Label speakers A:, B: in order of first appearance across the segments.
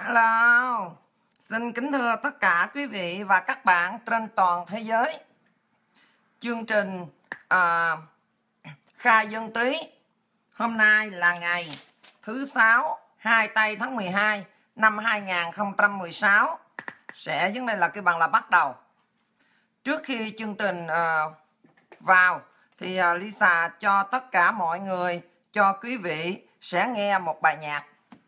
A: Hello, xin kính thưa tất cả quý vị và các bạn trên toàn thế giới. Chương trình khai dân trí hôm nay là ngày thứ Sáu 2 tây tháng 12 năm 2016 sẽ vấn đề là cái bằng là bắt đầu. Trước khi chương trình vào thì Lisa cho tất cả mọi người, cho quý vị sẽ nghe một bài nhạc.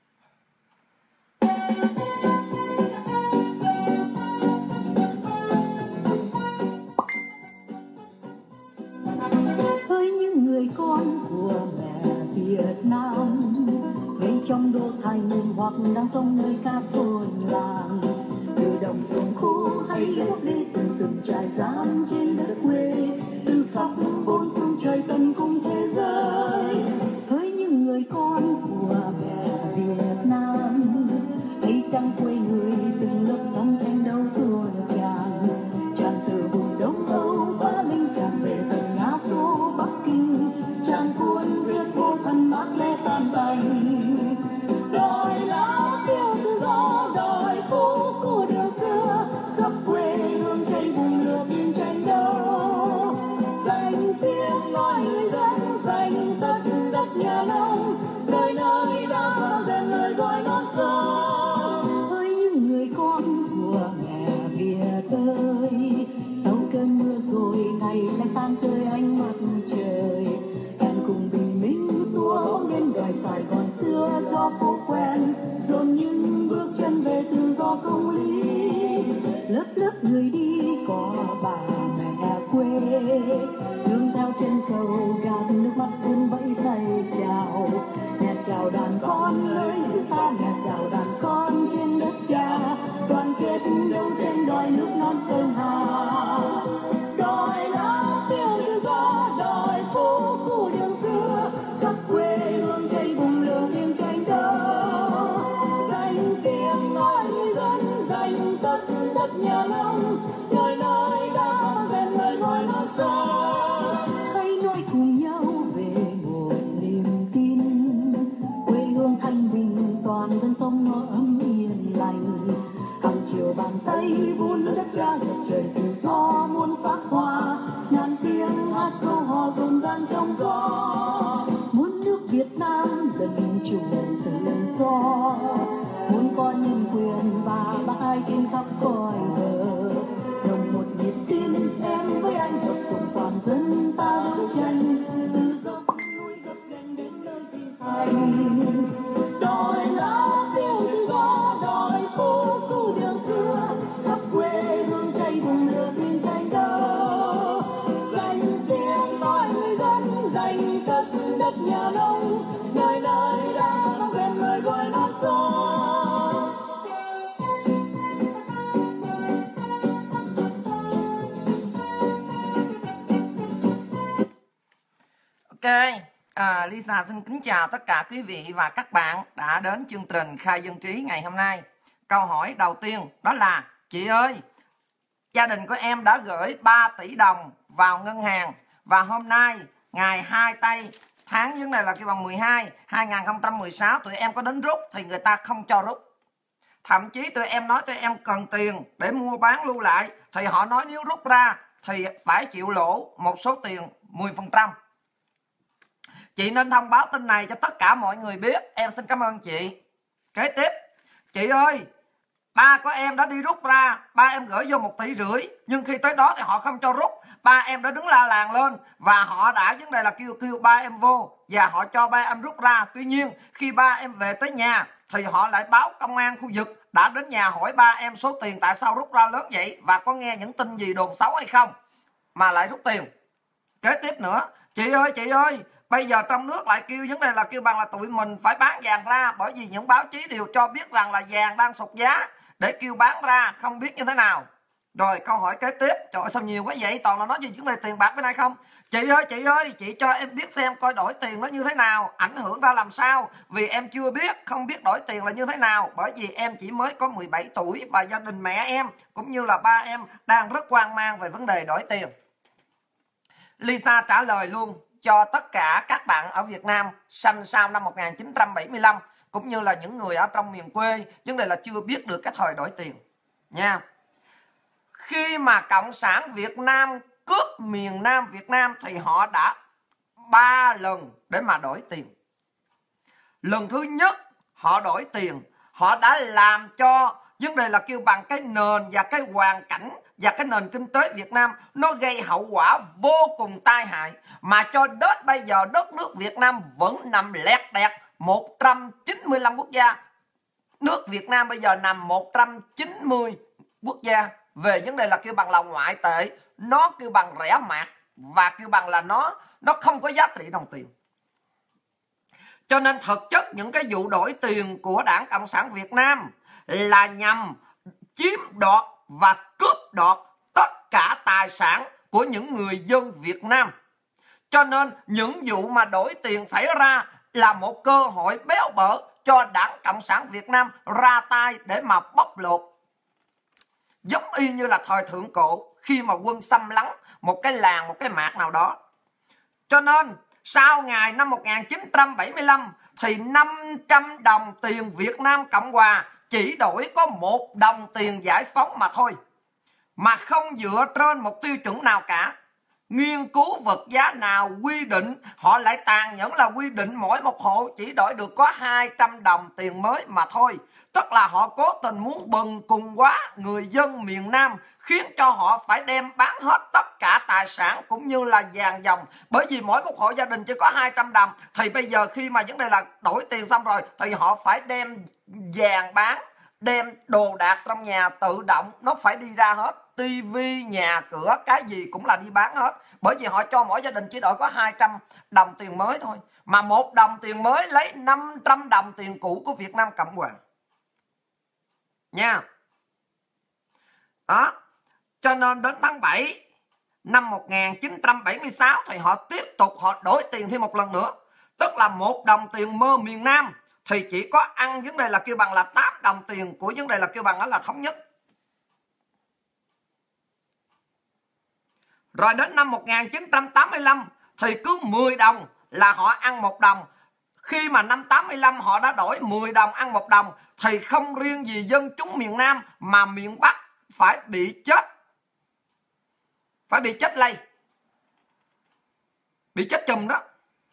B: Hỡi những người con của mẹ Việt Nam, ngay trong đô thành hoặc đang sống nơi các thôn làng, từ đồng ruộng khô hay ước đi từng trại giam trên đất quê, từ khắp bốn phương trời tận cùng thế giới. Hỡi những người con của mẹ Việt Nam, thấy chăng quê người từng lớp sóng tranh đấu tuôn tràn, tràn từ vùng Đông Âu Ba Linh tràn về tận Nga Xô Bắc Kinh, tràn cuốn viết vô thần mác lê tan tành. Đòi lá phiêu tự do, đòi phố của điều xưa, khắp quê hương tranh vùng lửa tin tranh đấu, danh tiếng nói người dân, danh tất đất nhà nông, nơi nơi đã rèn lời gọi non sông. Hỡi những người con của mẹ Việt ơi, sau cơn mưa rồi ngày lại sáng tươi ánh mặt trời, em cùng bình minh xua lên đòi Sài Gòn xưa cho phố quen, dồn những bước chân về tự do công lý. Lớp lớp người đi có bà mẹ quê, nương theo chân cầu gạt nước mắt vun vẫy tay chào. Nhà chào đàn con nơi xứ xa, nhà chào đàn con trên đất cha, đoàn kết đấu tranh đòi nước non sơn hà, đòi lá phiêu tự do, đòi phố cũ đường xưa, khắp quê hương tranh vùng lửa tiếng tranh đấu, danh tiếng nói người dân, danh tất đất nhà nông, nơi nơi đã rèn lời gọi non sông. Hãy nói cùng nhau về một niềm tin, quê hương thanh bình toàn dân sống nó ấm yên lành, hàng chiều bàn tay vun đất cha dệt trời tự do muôn sắc hoa, ngàn tiếng hát câu hò rộn ràng trong gió, muốn nước Việt Nam dân chủ tự do, muốn có nhân quyền và bác ai trên khắp cõi bờ, đồng một nhịp tim em với anh hợp cùng toàn dân ta đấu tranh, từ dốc núi gập ghềnh đến nơi thiên thành, đòi lá phiêu tự do, đòi phố cũ đường xưa, khắp quê hương cháy vùng lửa tin tranh đấu, danh tiếng nói người dân, danh tất đất nhà nông, nơi nơi đã rèn lời gọi non sông.
A: Ok, Lisa xin kính chào tất cả quý vị và các bạn đã đến chương trình khai dân trí ngày hôm nay. Câu hỏi đầu tiên đó là: chị ơi, gia đình của em đã gửi 3 tỷ đồng vào ngân hàng và hôm nay ngày 2 tây tháng vấn này là cái bằng 12 2016 tụi em có đến rút thì người ta không cho rút. Thậm chí tụi em nói tụi em cần tiền để mua bán lưu lại thì họ nói nếu rút ra thì phải chịu lỗ một số tiền 10%. Chị nên thông báo tin này cho tất cả mọi người biết. Em xin cảm ơn chị. Kế tiếp, chị ơi, ba của em đã đi rút ra, ba em gửi vô 1,5 tỷ, nhưng khi tới đó thì họ không cho rút. Ba em đã đứng la làng lên và họ đã vấn đề là kêu ba em vô và họ cho ba em rút ra. Tuy nhiên khi ba em về tới nhà thì họ lại báo công an khu vực đã đến nhà hỏi ba em số tiền tại sao rút ra lớn vậy và có nghe những tin gì đồn xấu hay không mà lại rút tiền. Kế tiếp nữa, chị ơi, bây giờ trong nước lại kêu vấn đề là kêu bằng là tụi mình phải bán vàng ra, bởi vì những báo chí đều cho biết rằng là vàng đang sụt giá, để kêu bán ra không biết như thế nào. Rồi câu hỏi kế tiếp, trời ơi sao nhiều quá vậy, toàn là nói gì vấn đề tiền bạc bên đây không. Chị ơi, chị cho em biết xem coi đổi tiền nó như thế nào, ảnh hưởng ra làm sao, vì em chưa biết, không biết đổi tiền là như thế nào, bởi vì em chỉ mới có 17 tuổi và gia đình mẹ em cũng như là ba em đang rất hoang mang về vấn đề đổi tiền. Lisa trả lời luôn cho tất cả các bạn ở Việt Nam sinh sau năm 1975 cũng như là những người ở trong miền quê, vấn đề là chưa biết được cái thời đổi tiền nha. Khi mà Cộng sản Việt Nam cướp miền Nam Việt Nam thì họ đã 3 lần để mà đổi tiền. Lần thứ nhất họ đổi tiền, họ đã làm cho vấn đề là kêu bằng cái nền và cái hoàn cảnh và cái nền kinh tế Việt Nam nó gây hậu quả vô cùng tai hại, mà cho đến bây giờ đất nước Việt Nam vẫn nằm lẹt đẹt 195 quốc gia. Nước Việt Nam bây giờ nằm 190 quốc gia về vấn đề là kêu bằng là ngoại tệ, nó kêu bằng rẻ mạt và kêu bằng là nó không có giá trị đồng tiền. Cho nên thực chất những cái vụ đổi tiền của Đảng Cộng sản Việt Nam là nhằm chiếm đoạt và cướp đoạt tất cả tài sản của những người dân Việt Nam. Cho nên những vụ mà đổi tiền xảy ra là một cơ hội béo bở cho Đảng Cộng sản Việt Nam ra tay để mà bóc lột. Giống y như là thời thượng cổ khi mà quân xâm lấn một cái làng, một cái mạc nào đó. Cho nên sau ngày năm 1975 thì 500 đồng tiền Việt Nam Cộng Hòa chỉ đổi có 1 đồng tiền giải phóng mà thôi, mà không dựa trên một tiêu chuẩn nào cả. Nghiên cứu vật giá nào quy định, họ lại tàn nhẫn là quy định mỗi một hộ chỉ đổi được có 200 đồng tiền mới mà thôi. Tức là họ cố tình muốn bần cùng quá người dân miền Nam, khiến cho họ phải đem bán hết tất cả tài sản cũng như là vàng dòng. Bởi vì mỗi một hộ gia đình chỉ có 200 đồng, thì bây giờ khi mà vấn đề là đổi tiền xong rồi thì họ phải đem vàng bán, đem đồ đạc trong nhà tự động nó phải đi ra hết, tivi, nhà cửa, cái gì cũng là đi bán hết. Bởi vì họ cho mỗi gia đình chỉ đổi có 200 đồng tiền mới thôi, mà 1 đồng tiền mới lấy 500 đồng tiền cũ của Việt Nam Cộng Hòa nha. Đó, cho nên đến tháng 7 năm 1976 thì họ tiếp tục họ đổi tiền thêm một lần nữa. Tức là 1 đồng tiền mơ miền Nam thì chỉ có ăn vấn đề là kêu bằng là 8 đồng tiền của vấn đề là kêu bằng đó là thống nhất. Rồi đến năm 1985 thì cứ 10 đồng là họ ăn 1 đồng. Khi mà năm 85 họ đã đổi 10 đồng ăn 1 đồng thì không riêng gì dân chúng miền Nam mà miền Bắc phải bị chết. Phải bị chết lây. Bị chết chùm đó.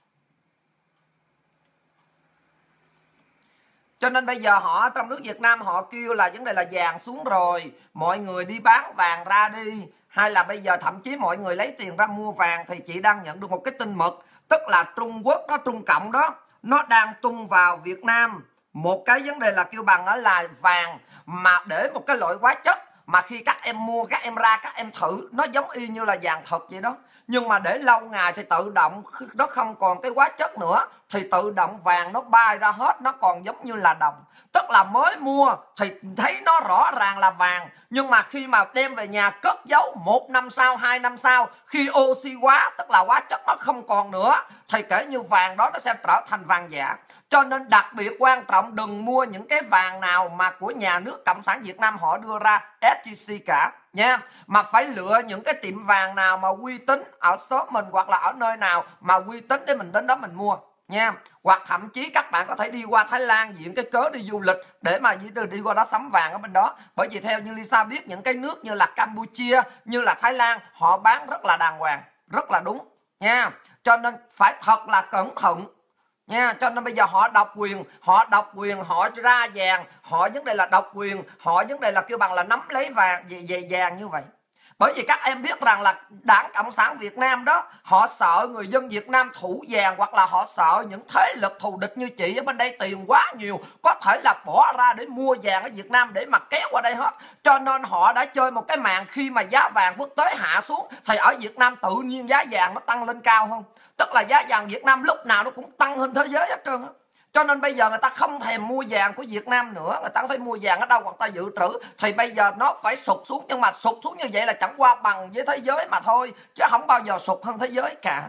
A: Cho nên bây giờ họ trong nước Việt Nam họ kêu là vấn đề là vàng xuống rồi, mọi người đi bán vàng ra đi. Hay là bây giờ thậm chí mọi người lấy tiền ra mua vàng, thì chị đang nhận được một cái tin mật. Tức là Trung Quốc đó, Trung Cộng đó, nó đang tung vào Việt Nam một cái vấn đề là kêu bằng đó là vàng mà để một cái loại hóa chất mà khi các em mua, các em ra, các em thử, nó giống y như là vàng thật vậy đó. Nhưng mà để lâu ngày thì tự động nó không còn cái hóa chất nữa, thì tự động vàng nó bay ra hết, nó còn giống như là đồng. Tức là mới mua thì thấy nó rõ ràng là vàng, nhưng mà khi mà đem về nhà cất giấu 1 năm sau, 2 năm sau, khi oxy hóa, tức là hóa chất nó không còn nữa, thì kể như vàng đó nó sẽ trở thành vàng giả. Cho nên đặc biệt quan trọng đừng mua những cái vàng nào mà của nhà nước Cộng sản Việt Nam họ đưa ra SJC cả nha. Mà phải lựa những cái tiệm vàng nào mà uy tín ở shop mình hoặc là ở nơi nào mà uy tín để mình đến đó mình mua nha. Hoặc thậm chí các bạn có thể đi qua Thái Lan diện cái cớ đi du lịch để mà đi qua đó sắm vàng ở bên đó. Bởi vì theo như Lisa biết, những cái nước như là Campuchia, như là Thái Lan, họ bán rất là đàng hoàng, rất là đúng nha. Cho nên phải thật là cẩn thận nha. Cho nên bây giờ họ độc quyền, họ ra vàng, họ vấn đề là độc quyền, họ vấn đề là kêu bằng là nắm lấy vàng về vàng như vậy. Bởi vì các em biết rằng là Đảng Cộng sản Việt Nam đó, họ sợ người dân Việt Nam thủ vàng, hoặc là họ sợ những thế lực thù địch như chị ở bên đây tiền quá nhiều, có thể là bỏ ra để mua vàng ở Việt Nam để mà kéo qua đây hết. Cho nên họ đã chơi một cái màn, khi mà giá vàng quốc tế hạ xuống thì ở Việt Nam tự nhiên giá vàng nó tăng lên cao hơn. Tức là giá vàng Việt Nam lúc nào nó cũng tăng hơn thế giới hết trơn á. Cho nên bây giờ người ta không thèm mua vàng của Việt Nam nữa, người ta có thể mua vàng ở đâu hoặc ta dự trữ, thì bây giờ nó phải sụt xuống. Nhưng mà sụt xuống như vậy là chẳng qua bằng với thế giới mà thôi, chứ không bao giờ sụt hơn thế giới cả.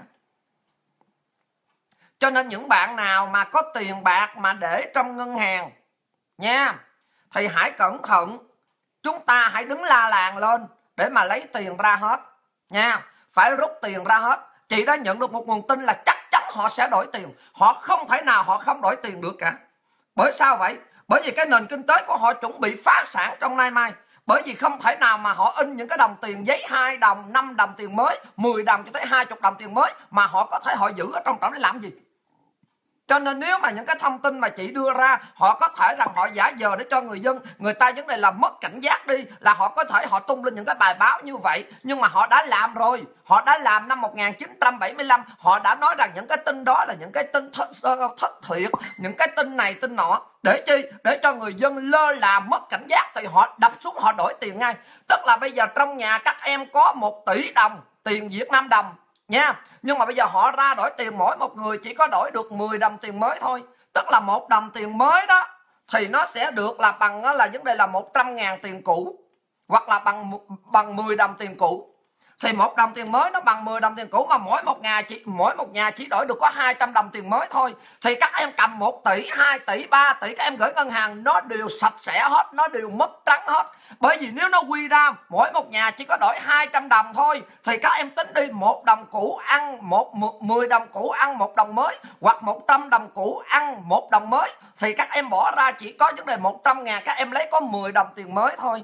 A: Cho nên những bạn nào mà có tiền bạc mà để trong ngân hàng nha, thì hãy cẩn thận. Chúng ta hãy đứng la làng lên để mà lấy tiền ra hết nha. Phải rút tiền ra hết. Chị đã nhận được một nguồn tin là chắc chắn họ sẽ đổi tiền. Họ không thể nào họ không đổi tiền được cả. Bởi sao vậy? Bởi vì cái nền kinh tế của họ chuẩn bị phá sản trong nay mai. Bởi vì không thể nào mà họ in những cái đồng tiền giấy 2 đồng, 5 đồng tiền mới, 10 đồng cho tới 20 đồng tiền mới mà họ có thể họ giữ ở trong để làm gì? Cho nên nếu mà những cái thông tin mà chị đưa ra, họ có thể rằng họ giả vờ để cho người dân, người ta vấn đề là mất cảnh giác đi, là họ có thể họ tung lên những cái bài báo như vậy. Nhưng mà họ đã làm rồi, họ đã làm năm 1975, họ đã nói rằng những cái tin đó là những cái tin thất thiệt, những cái tin này tin nọ. Để chi? Để cho người dân lơ là mất cảnh giác thì họ đập xuống họ đổi tiền ngay. Tức là bây giờ trong nhà các em có 1 tỷ đồng tiền Việt Nam đồng nha, nhưng mà bây giờ họ ra đổi tiền mỗi một người chỉ có đổi được 10 đồng tiền mới thôi. Tức là 1 đồng tiền mới đó thì nó sẽ được là bằng là vấn đề là 100.000 tiền cũ, hoặc là bằng 10 đồng tiền cũ. Thì 1 đồng tiền mới nó bằng 10 đồng tiền cũ, mà mỗi một nhà chỉ đổi được có 200 đồng tiền mới thôi. Thì các em cầm 1 tỷ, 2 tỷ, 3 tỷ các em gửi ngân hàng, nó đều sạch sẽ hết, nó đều mất trắng hết. Bởi vì nếu nó quy ra mỗi một nhà chỉ có đổi 200 đồng thôi thì các em tính đi, 1 đồng cũ ăn 10 đồng cũ ăn 1 đồng mới, hoặc 100 đồng cũ ăn 1 đồng mới, thì các em bỏ ra chỉ có vấn đề 100.000, các em lấy có 10 đồng tiền mới thôi.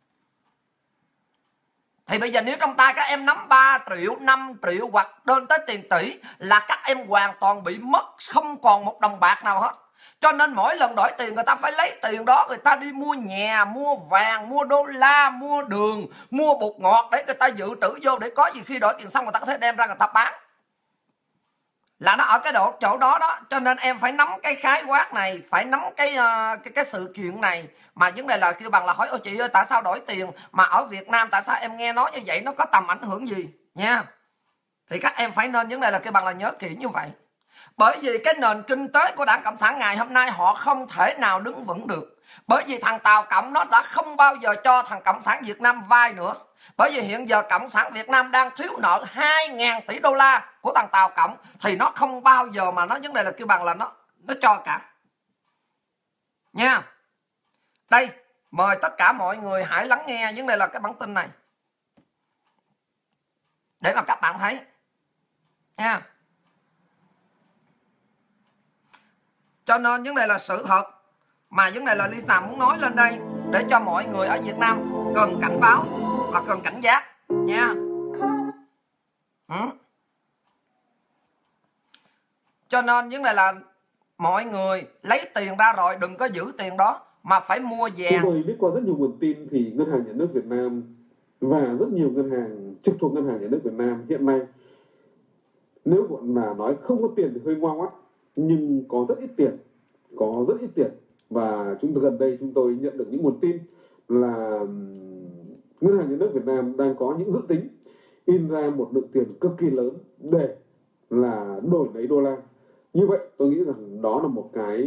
A: Thì bây giờ nếu trong tay các em nắm 3 triệu, 5 triệu hoặc lên tới tiền tỷ là các em hoàn toàn bị mất, không còn 1 đồng bạc nào hết. Cho nên mỗi lần đổi tiền người ta phải lấy tiền đó, người ta đi mua nhà, mua vàng, mua đô la, mua đường, mua bột ngọt để người ta dự trữ vô, để có gì khi đổi tiền xong người ta có thể đem ra người ta bán. Là nó ở cái chỗ đó đó. Cho nên em phải nắm cái khái quát này, phải nắm cái sự kiện này. Mà vấn đề là kêu bằng là hỏi ôi chị ơi tại sao đổi tiền mà ở Việt Nam, tại sao em nghe nói như vậy, nó có tầm ảnh hưởng gì nha. Thì các em phải nên vấn đề là kêu bằng là nhớ kỹ như vậy. Bởi vì cái nền kinh tế của Đảng Cộng sản ngày hôm nay họ không thể nào đứng vững được. Bởi vì thằng Tàu Cộng nó đã không bao giờ cho thằng Cộng sản Việt Nam vay nữa. Bởi vì hiện giờ Cộng sản Việt Nam đang thiếu nợ 2.000 tỷ đô la của thằng Tàu Cộng, thì nó không bao giờ mà nó vấn đề là kêu bằng là nó cho cả. Nha. Đây, mời tất cả mọi người hãy lắng nghe vấn đề là cái bản tin này để mà các bạn thấy nha. Cho nên vấn đề là sự thật mà vấn đề là Lisa muốn nói lên đây để cho mọi người ở Việt Nam cần cảnh báo và cần cảnh giác nha. Cho nên vấn đề là mọi người lấy tiền ra rồi đừng có giữ tiền đó mà phải mua vàng.
C: Chúng tôi biết qua rất nhiều nguồn tin thì Ngân hàng Nhà nước Việt Nam và rất nhiều ngân hàng trực thuộc Ngân hàng Nhà nước Việt Nam hiện nay, nếu bọn mà nói không có tiền thì hơi ngoan ngoắt, nhưng có rất ít tiền. Và gần đây chúng tôi nhận được những nguồn tin là Ngân hàng Nhà nước Việt Nam đang có những dự tính in ra một lượng tiền cực kỳ lớn để là đổi lấy đô la. Như vậy tôi nghĩ rằng đó là một cái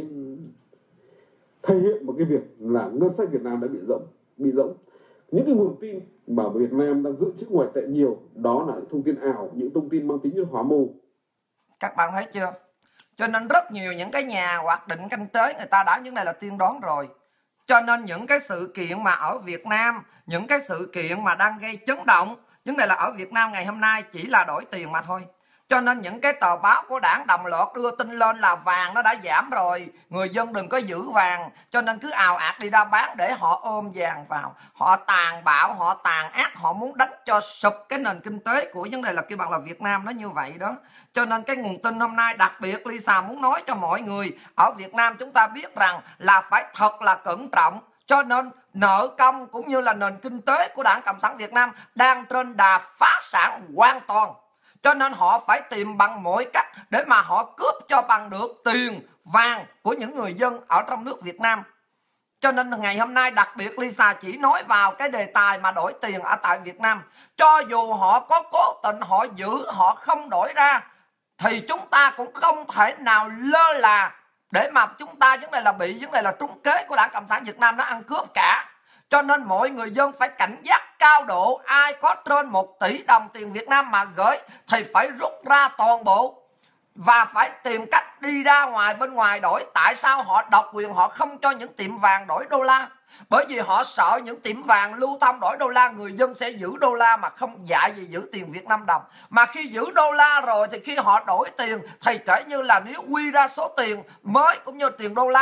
C: thể hiện một cái việc là ngân sách Việt Nam đã bị rỗng. Những cái nguồn tin mà Việt Nam đang dự trữ ngoại tệ nhiều, đó là thông tin ảo, những thông tin mang tính như hóa mù.
A: Các bạn thấy chưa? Cho nên rất nhiều những cái nhà hoạch định kinh tế người ta đã những này là tiên đoán rồi. Cho nên những cái sự kiện mà ở Việt Nam, những cái sự kiện mà đang gây chấn động, vấn đề là ở Việt Nam ngày hôm nay chỉ là đổi tiền mà thôi. Cho nên những cái tờ báo của đảng đồng loạt đưa tin lên là vàng nó đã giảm rồi, người dân đừng có giữ vàng. Cho nên cứ ào ạt đi ra bán để họ ôm vàng vào. Họ tàn bạo, họ tàn ác, họ muốn đánh cho sụp cái nền kinh tế của vấn đề là kêu bằng là Việt Nam nó như vậy đó. Cho nên cái nguồn tin hôm nay đặc biệt Lisa muốn nói cho mọi người ở Việt Nam chúng ta biết rằng là phải thật là cẩn trọng. Cho nên nợ công cũng như là nền kinh tế của Đảng Cộng sản Việt Nam đang trên đà phá sản hoàn toàn. Cho nên họ phải tìm bằng mọi cách để mà họ cướp cho bằng được tiền vàng của những người dân ở trong nước Việt Nam. Cho nên ngày hôm nay đặc biệt Lisa chỉ nói vào cái đề tài mà đổi tiền ở tại Việt Nam. Cho dù họ có cố tình họ giữ, họ không đổi ra, thì chúng ta cũng không thể nào lơ là để mà chúng ta vấn đề là bị vấn đề là trúng kế của Đảng Cộng sản Việt Nam nó ăn cướp cả. Cho nên mọi người dân phải cảnh giác cao độ. Ai có trên 1 tỷ đồng tiền Việt Nam mà gửi thì phải rút ra toàn bộ và phải tìm cách đi ra ngoài bên ngoài đổi. Tại sao họ độc quyền họ không cho những tiệm vàng đổi đô la? Bởi vì họ sợ những tiệm vàng lưu thông đổi đô la, người dân sẽ giữ đô la mà không dạy gì giữ tiền Việt Nam đồng. Mà khi giữ đô la rồi thì khi họ đổi tiền thì kể như là nếu quy ra số tiền mới cũng như tiền đô la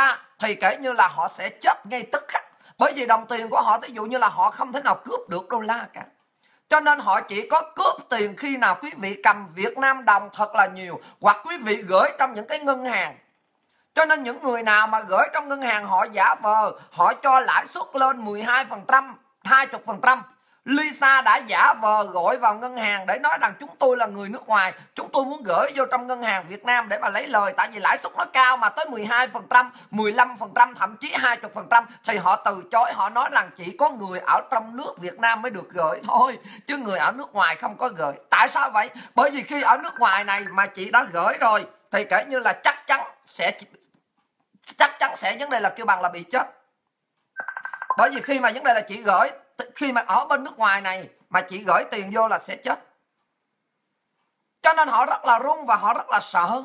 A: thì kể như là họ sẽ chết ngay tức khắc. Bởi vì đồng tiền của họ, ví dụ như là họ không thể nào cướp được đô la cả. Cho nên họ chỉ có cướp tiền khi nào quý vị cầm Việt Nam đồng thật là nhiều, hoặc quý vị gửi trong những cái ngân hàng. Cho nên những người nào mà gửi trong ngân hàng họ giả vờ, họ cho lãi suất lên 12%, 20%. Lisa đã giả vờ gọi vào ngân hàng để nói rằng chúng tôi là người nước ngoài, chúng tôi muốn gửi vô trong ngân hàng Việt Nam để mà lấy lời. Tại vì lãi suất nó cao mà tới 12%, 15%, thậm chí 20%. Thì họ từ chối, họ nói rằng chỉ có người ở trong nước Việt Nam mới được gửi thôi, chứ người ở nước ngoài không có gửi. Tại sao vậy? Bởi vì khi ở nước ngoài này mà chị đã gửi rồi thì kể như là chắc chắn sẽ vấn đề là kêu bằng là bị chết. Bởi vì khi mà vấn đề là chị gửi, khi mà ở bên nước ngoài này mà chị gửi tiền vô là sẽ chết. Cho nên họ rất là run và họ rất là sợ.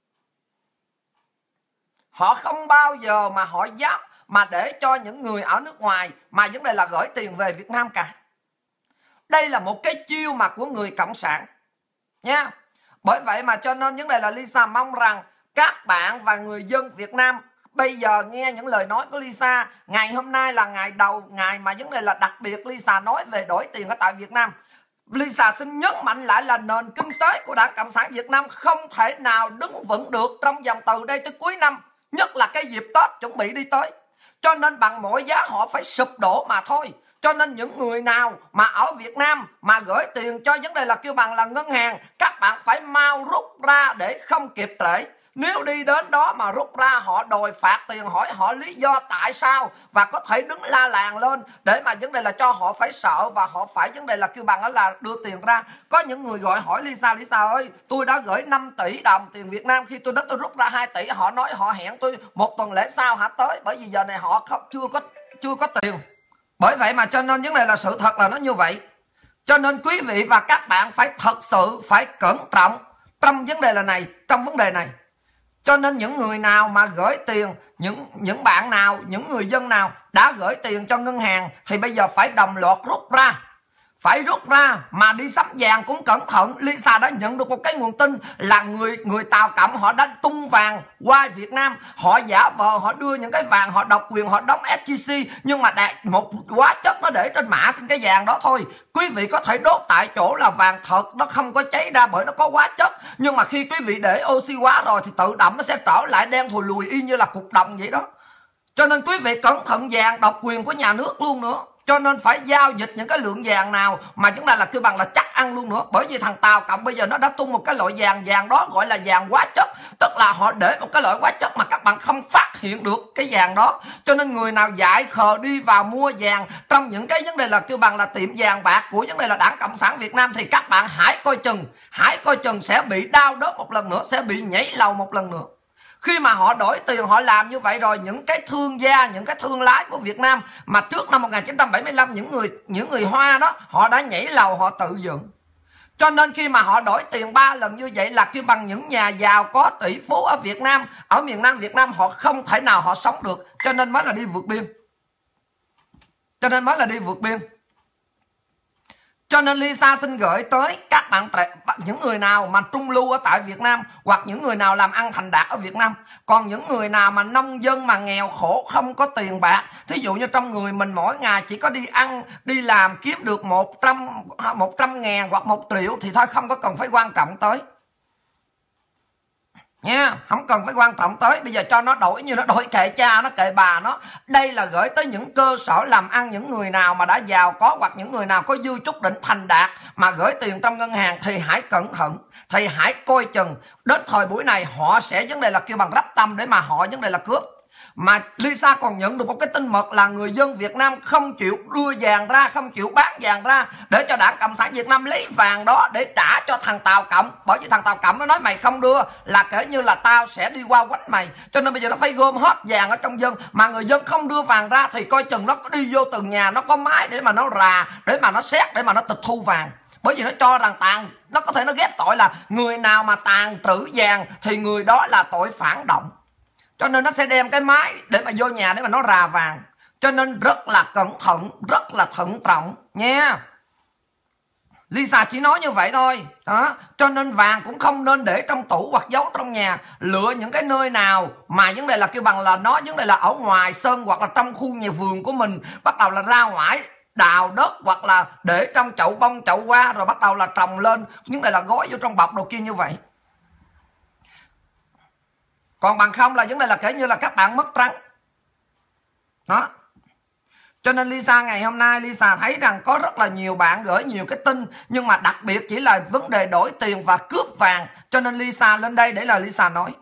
A: Họ không bao giờ mà họ dám mà để cho những người ở nước ngoài mà vấn đề là gửi tiền về Việt Nam cả. Đây là một cái chiêu mà của người cộng sản nha. Bởi vậy mà cho nên vấn đề là Lisa mong rằng các bạn và người dân Việt Nam bây giờ nghe những lời nói của Lisa. Ngày hôm nay là ngày mà vấn đề là đặc biệt Lisa nói về đổi tiền ở tại Việt Nam. Lisa xin nhấn mạnh lại là nền kinh tế của Đảng Cộng sản Việt Nam không thể nào đứng vững được trong vòng từ đây tới cuối năm, nhất là cái dịp Tết chuẩn bị đi tới. Cho nên bằng mọi giá họ phải sụp đổ mà thôi. Cho nên những người nào mà ở Việt Nam mà gửi tiền cho vấn đề là kêu bằng là ngân hàng, các bạn phải mau rút ra để không kịp trễ. Nếu đi đến đó mà rút ra họ đòi phạt tiền, hỏi họ lý do tại sao và có thể đứng la làng lên để mà vấn đề là cho họ phải sợ và họ phải vấn đề là kêu bằng là đưa tiền ra. Có những người gọi hỏi Lisa ơi, tôi đã gửi 5 tỷ đồng tiền Việt Nam, khi tôi rút ra 2 tỷ họ nói họ hẹn tôi 1 tuần lễ sau hả tới, bởi vì giờ này họ chưa có tiền. Bởi vậy mà cho nên vấn đề là sự thật là nó như vậy. Cho nên quý vị và các bạn phải thật sự phải cẩn trọng trong vấn đề này. Cho nên những người nào mà gửi tiền, những bạn nào, những người dân nào đã gửi tiền cho ngân hàng thì bây giờ phải đồng loạt rút ra. Phải rút ra mà đi sắm vàng cũng cẩn thận. Lisa đã nhận được một cái nguồn tin là người Tàu Cộng họ đã tung vàng qua Việt Nam. Họ giả vờ họ đưa những cái vàng, họ độc quyền, họ đóng SGC, nhưng mà đạt một hóa chất nó để trên mã trên cái vàng đó thôi. Quý vị có thể đốt tại chỗ là vàng thật, nó không có cháy ra bởi nó có hóa chất. Nhưng mà khi quý vị để oxy hóa rồi thì tự động nó sẽ trở lại đen thùi lùi y như là cục đồng vậy đó. Cho nên quý vị cẩn thận vàng độc quyền của nhà nước luôn nữa. Cho nên phải giao dịch những cái lượng vàng nào mà chúng ta là kêu bằng là chắc ăn luôn nữa. Bởi vì thằng Tàu Cộng bây giờ nó đã tung một cái loại vàng đó gọi là vàng hóa chất. Tức là họ để một cái loại hóa chất mà các bạn không phát hiện được cái vàng đó. Cho nên người nào dại khờ đi vào mua vàng trong những cái vấn đề là kêu bằng là tiệm vàng bạc của vấn đề là Đảng Cộng sản Việt Nam thì các bạn hãy coi chừng sẽ bị đau đớn một lần nữa, sẽ bị nhảy lầu một lần nữa. Khi mà họ đổi tiền họ làm như vậy rồi, những cái thương gia, những cái thương lái của Việt Nam mà trước năm 1975 những người Hoa đó họ đã nhảy lầu, họ tự dựng. Cho nên khi mà họ đổi tiền 3 lần như vậy là kêu bằng những nhà giàu có tỷ phú ở Việt Nam, ở miền Nam Việt Nam họ không thể nào họ sống được, cho nên mới là đi vượt biên. Cho nên Lisa xin gửi tới các bạn những người nào mà trung lưu ở tại Việt Nam hoặc những người nào làm ăn thành đạt ở Việt Nam. Còn những người nào mà nông dân mà nghèo khổ không có tiền bạc, thí dụ như trong người mình mỗi ngày chỉ có đi ăn, đi làm kiếm được 100.000 hoặc 1 triệu thì thôi không có cần phải quan trọng tới. Nha, không cần phải quan trọng tới. Bây giờ cho nó đổi như nó đổi kệ cha nó kệ bà nó. Đây là gửi tới những cơ sở làm ăn, những người nào mà đã giàu có hoặc những người nào có dư chút đỉnh thành đạt mà gửi tiền trong ngân hàng thì hãy cẩn thận, thì hãy coi chừng. Đến thời buổi này họ sẽ vấn đề là kêu bằng rắp tâm để mà họ vấn đề là cướp. Mà Lisa còn nhận được một cái tin mật là người dân Việt Nam không chịu đưa vàng ra, không chịu bán vàng ra để cho Đảng Cộng sản Việt Nam lấy vàng đó để trả cho thằng Tàu Cộng. Bởi vì thằng Tàu Cộng nó nói mày không đưa là kể như là tao sẽ đi qua quánh mày. Cho nên bây giờ nó phải gom hết vàng ở trong dân. Mà người dân không đưa vàng ra thì coi chừng nó có đi vô từng nhà, nó có máy để mà nó rà, để mà nó xét, để mà nó tịch thu vàng. Bởi vì nó cho rằng nó có thể nó ghép tội là người nào mà tàng trữ vàng thì người đó là tội phản động. Cho nên nó sẽ đem cái máy để mà vô nhà để mà nó rà vàng. Cho nên rất là cẩn thận, rất là thận trọng nha. Lisa chỉ nói như vậy thôi đó. Cho nên vàng cũng không nên để trong tủ hoặc giấu trong nhà. Lựa những cái nơi nào mà vấn đề là kêu bằng là nó vấn đề là ở ngoài sân hoặc là trong khu nhà vườn của mình, bắt đầu là ra ngoài đào đất hoặc là để trong chậu bông chậu hoa rồi bắt đầu là trồng lên, vấn đề là gói vô trong bọc đồ kia như vậy. Còn bằng không là vấn đề là kể như là các bạn mất trắng đó. Cho nên Lisa ngày hôm nay Lisa thấy rằng có rất là nhiều bạn gửi nhiều cái tin, nhưng mà đặc biệt chỉ là vấn đề đổi tiền và cướp vàng. Cho nên Lisa lên đây để là Lisa nói,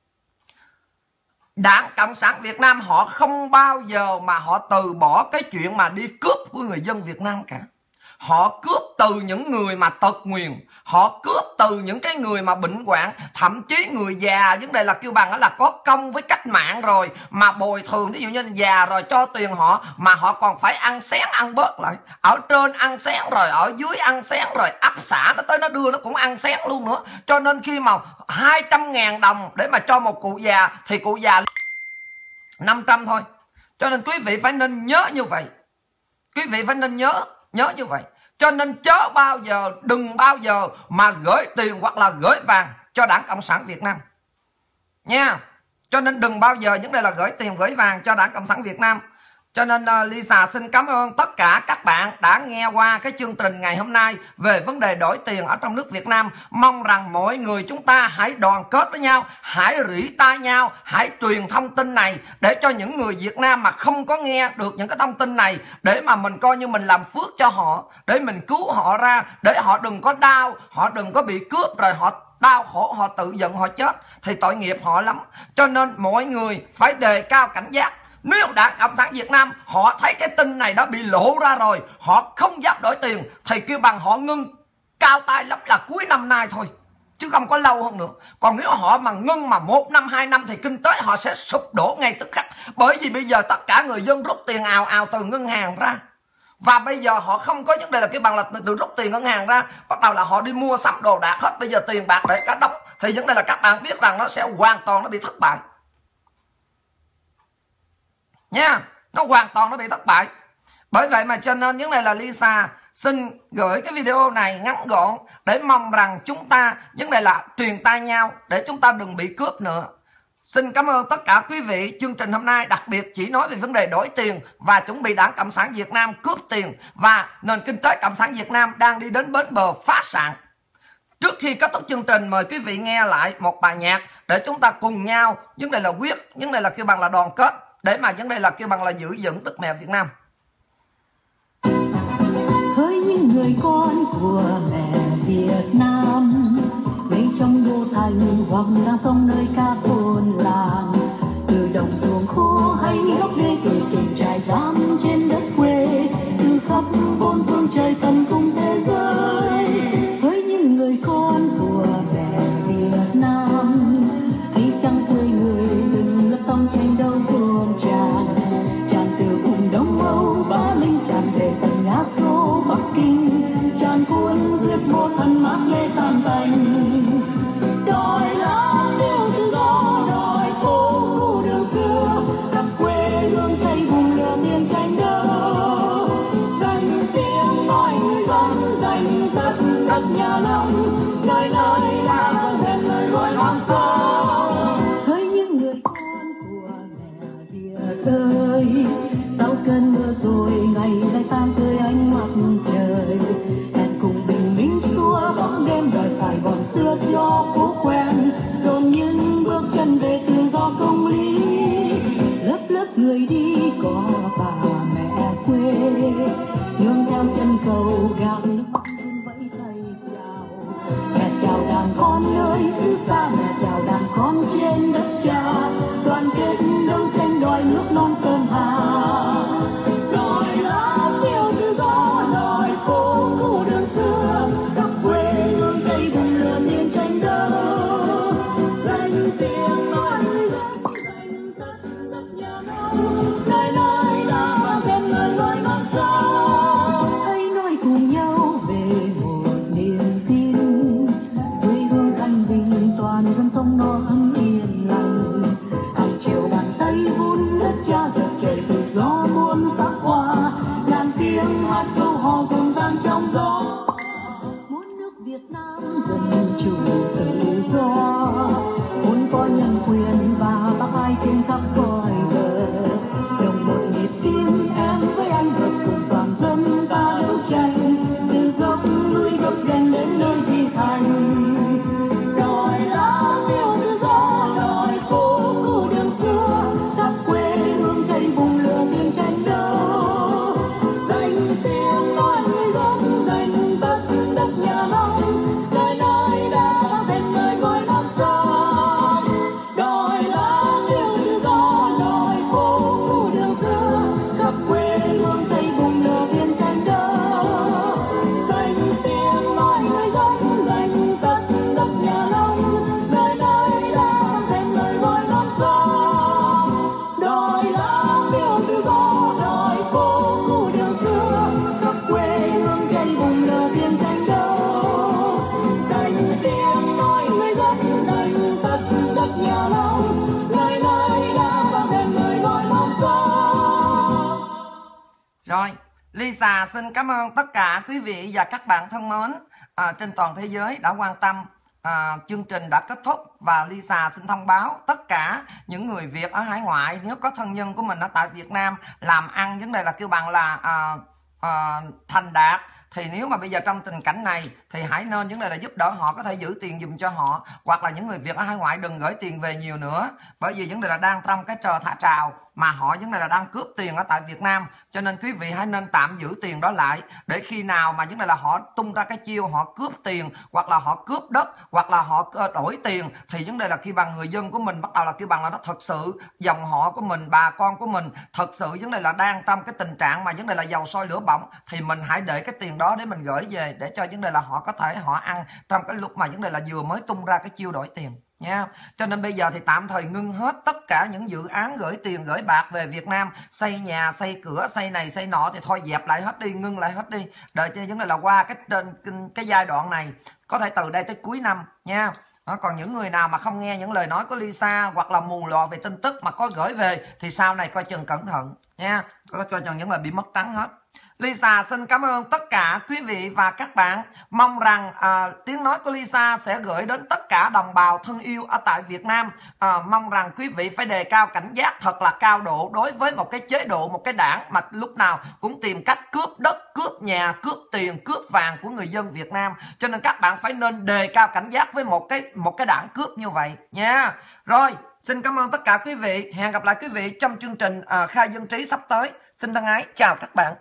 A: Đảng Cộng sản Việt Nam họ không bao giờ mà họ từ bỏ cái chuyện mà đi cướp của người dân Việt Nam cả. Họ cướp từ những người mà tật nguyền, họ cướp từ những cái người mà bệnh hoạn, thậm chí người già, vấn đề là kêu bằng là có công với cách mạng rồi mà bồi thường, ví dụ như già rồi cho tiền họ mà họ còn phải ăn xén ăn bớt lại. Ở trên ăn xén rồi ở dưới ăn xén rồi ấp xã nó tới nó đưa nó cũng ăn xén luôn nữa. Cho nên khi mà 200.000 đồng để mà cho một cụ già thì cụ già 500 thôi. Cho nên quý vị phải nên nhớ như vậy. Quý vị phải nên nhớ như vậy. Cho nên chớ bao giờ, đừng bao giờ mà gửi tiền hoặc là gửi vàng cho Đảng Cộng sản Việt Nam nha. Cho nên đừng bao giờ vấn đề là gửi tiền gửi vàng cho Đảng Cộng sản Việt Nam. Cho nên Lisa xin cảm ơn tất cả các bạn đã nghe qua cái chương trình ngày hôm nay về vấn đề đổi tiền ở trong nước Việt Nam. Mong rằng mọi người chúng ta hãy đoàn kết với nhau, hãy rỉ tai nhau, hãy truyền thông tin này để cho những người Việt Nam mà không có nghe được những cái thông tin này, để mà mình coi như mình làm phước cho họ, để mình cứu họ ra, để họ đừng có đau, họ đừng có bị cướp rồi họ đau khổ, họ tự giận họ chết thì tội nghiệp họ lắm. Cho nên mọi người phải đề cao cảnh giác. Nếu Đảng Cộng sản Việt Nam họ thấy cái tin này đã bị lộ ra rồi, họ không dám đổi tiền thì kêu bằng họ ngưng cao tay lắm là cuối năm nay thôi, chứ không có lâu hơn nữa. Còn nếu họ mà ngưng mà 1 năm 2 năm thì kinh tế họ sẽ sụp đổ ngay tức khắc. Bởi vì bây giờ tất cả người dân rút tiền ào ào từ ngân hàng ra, và bây giờ họ không có vấn đề là cái bằng là từ rút tiền ngân hàng ra bắt đầu là họ đi mua sắm đồ đạc hết. Bây giờ tiền bạc để cả đống thì vấn đề là các bạn biết rằng nó sẽ hoàn toàn nó bị thất bại nha. Nó hoàn toàn nó bị thất bại. Bởi vậy mà cho nên vấn đề là Lisa xin gửi cái video này ngắn gọn để mong rằng chúng ta vấn đề là truyền tai nhau để chúng ta đừng bị cướp nữa. Xin cảm ơn tất cả quý vị. Chương trình hôm nay đặc biệt chỉ nói về vấn đề đổi tiền và chuẩn bị Đảng Cộng sản Việt Nam cướp tiền, và nền kinh tế Cộng sản Việt Nam đang đi đến bến bờ phá sản. Trước khi kết thúc chương trình, mời quý vị nghe lại một bài nhạc để chúng ta cùng nhau vấn đề là vấn đề là kêu bằng là đoàn kết, để mà vấn đề là kêu bằng là giữ vững đất mẹ Việt Nam.
B: Hỡi những người con của mẹ Việt Nam, ngay trong đô thành hoặc đang sống nơi các thôn làng, từ đồng ruộng khô hay góc đê từ từng trại giam trên đất quê, từ khắp bốn phương trời tận cùng thế giới. Hỡi những người con của mẹ Việt Nam, hãy chăng tươi người từng lớp sóng tranh đấu cuồn tràn, tràn từ vùng Đông Âu Ba Linh tràn về tận Nga Xô Bắc Kinh, tràn cuốn huyết vô thân mát lê tan tành. Đòi lá điều tự do, đòi phố khu đường xưa, khắp quê hương cháy vùng lửa tiền tranh đấu. Dành tiếng nói người dân, dành tất đất nhà nông, nơi nơi là con rèn lời gọi hoang sơ. Hỡi những người con của mẹ Việt ơi, sau cơn mưa rồi ngày lại sang tươi ánh mặt trời, hẹn cùng bình minh xua bóng đêm đòi Sài Gòn xưa cho phố quen, dồn những bước chân về tự do công lý. Lớp lớp người đi có bà mẹ quê, nương theo chân cầu gạo nước mắt vẫy tay chào.
A: Rồi, Lisa xin cảm ơn tất cả quý vị và các bạn thân mến trên toàn thế giới đã quan tâm. Chương trình đã kết thúc và Lisa xin thông báo tất cả những người Việt ở hải ngoại, nếu có thân nhân của mình ở tại Việt Nam làm ăn vấn đề là kêu bằng là thành đạt, thì nếu mà bây giờ trong tình cảnh này thì hãy nên vấn đề là giúp đỡ họ, có thể giữ tiền dùm cho họ, hoặc là những người Việt ở hải ngoại đừng gửi tiền về nhiều nữa, bởi vì vấn đề là đang trong cái thả trào mà họ vấn đề là đang cướp tiền ở tại Việt Nam, cho nên quý vị hãy nên tạm giữ tiền đó lại, để khi nào mà vấn đề là họ tung ra cái chiêu họ cướp tiền, hoặc là họ cướp đất, hoặc là họ đổi tiền, thì vấn đề là khi bằng người dân của mình bắt đầu là kêu bằng là nó thật sự dòng họ của mình, bà con của mình thật sự vấn đề là đang trong cái tình trạng mà vấn đề là dầu sôi lửa bỏng, thì mình hãy để cái tiền đó để mình gửi về, để cho vấn đề là họ có thể họ ăn trong cái lúc mà vấn đề là vừa mới tung ra cái chiêu đổi tiền nha. Cho nên bây giờ thì tạm thời ngưng hết tất cả những dự án gửi tiền gửi bạc về Việt Nam, xây nhà xây cửa xây này xây nọ thì thôi dẹp lại hết đi, ngưng lại hết đi, đợi cho vấn đề là qua cái giai đoạn này, có thể từ đây tới cuối năm nha. Còn những người nào mà không nghe những lời nói của Lisa hoặc là mù lòa về tin tức mà có gửi về thì sau này coi chừng cẩn thận nha, coi chừng những lời bị mất trắng hết. Lisa xin cảm ơn tất cả quý vị và các bạn. Mong rằng tiếng nói của Lisa sẽ gửi đến tất cả đồng bào thân yêu ở tại Việt Nam. Mong rằng quý vị phải đề cao cảnh giác thật là cao độ đối với một cái chế độ, một cái đảng mà lúc nào cũng tìm cách cướp đất, cướp nhà, cướp tiền, cướp vàng của người dân Việt Nam. Cho nên các bạn phải nên đề cao cảnh giác với một cái đảng cướp như vậy nha. Rồi, xin cảm ơn tất cả quý vị. Hẹn gặp lại quý vị trong chương trình Khai Dân Trí sắp tới. Xin thân ái chào các bạn.